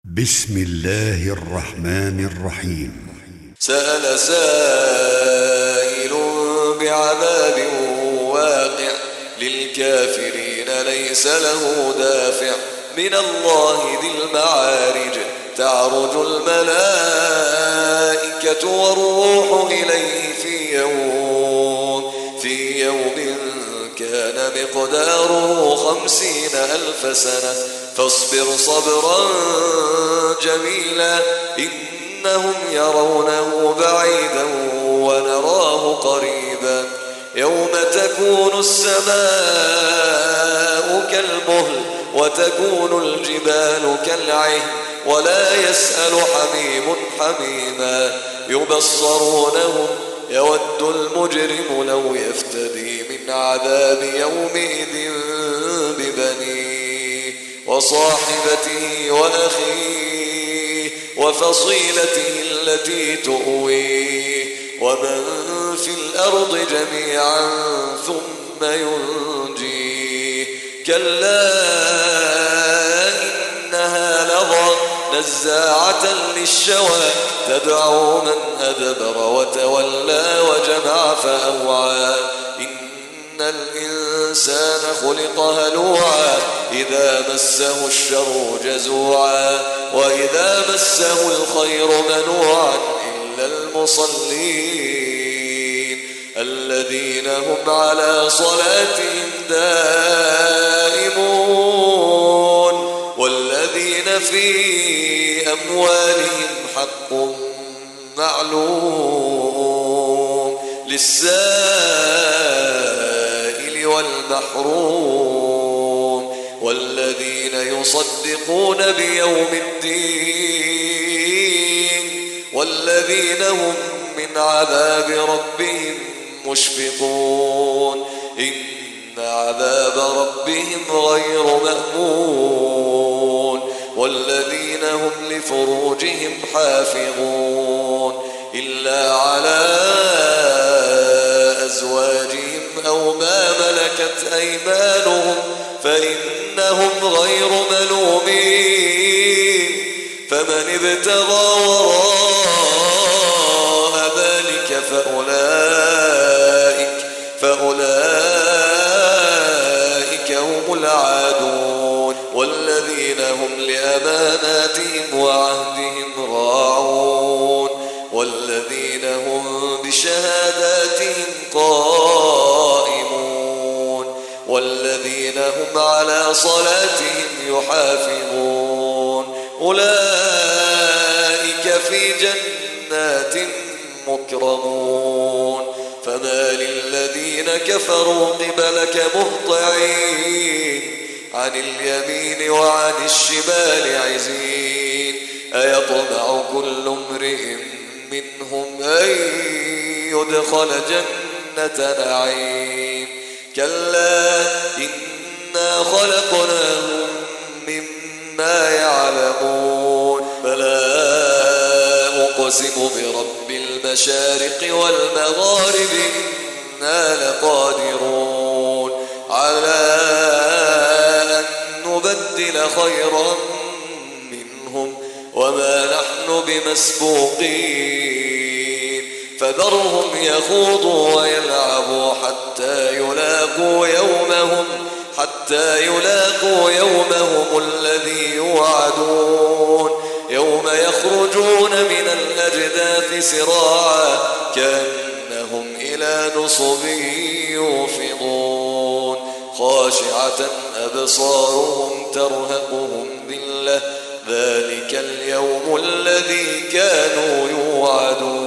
بسم الله الرحمن الرحيم. سأل سائل بعذاب واقع للكافرين ليس له دافع من الله ذي المعارج تعرج الملائكة والروح إليه في يوم كان مقداره 50,000 سنة فاصبر صبرا جميلا إنهم يرونه بعيدا ونراه قريبا يوم تكون السماء كالمهل وتكون الجبال كالعهن ولا يسأل حميم حميما يبصرونهم يود المجرم لو يفتدي من عذاب يومئذ ببنيه وصاحبته وأخيه وفصيلته التي تؤويه ومن في الأرض جميعا ثم ينجيه كلا إنها لظى نزاعة للشوى تدعو من أدبر وتولى وجمع فأوعى إن الإنسان خلق هلوعا إذا مسه الشر جزوعا وإذا مسه الخير منوعا إلا المصلين الذين هم على صلاتهم دائمون والذين في أموالهم حق معلوم للسائل والمحروم والذين يصدقون بيوم الدين والذين هم من عذاب ربهم مشفقون إن عذاب ربهم غير مأمون والذين هم لفروجهم حافظون إلا على أزواجهم أو ما ملكت أيمانهم فإنهم غير ملومين فمن ابتغى وراء ذلك فأولئك هم العادون والذين هم لأماناتهم وعهدهم راعون والذين هم بشهاداتهم قائمون والذين هم على صلاتهم يحافظون أولئك في جنات مكرمون فما للذين كفروا قبلك مهطعين عن اليمين وعن الشمال عزين أيطمع كل امرئ منهم أن يدخل جنة نعيم كلا إنا خلقناهم مما يعلمون فلا أقسم برب المشارق والمغارب إنا لقادرون على أن نبدل خيرا منهم وما نحن بمسبوقين فذرهم يخوضوا ويلعبوا حتى يلاقوا يومهم الذي يوعدون يوم يخرجون من الأجداث سراعا كأنهم إلى نصب يوفضون خاشعة أبصارهم ترهقهم ذلة ذلك اليوم الذي كانوا يوعدون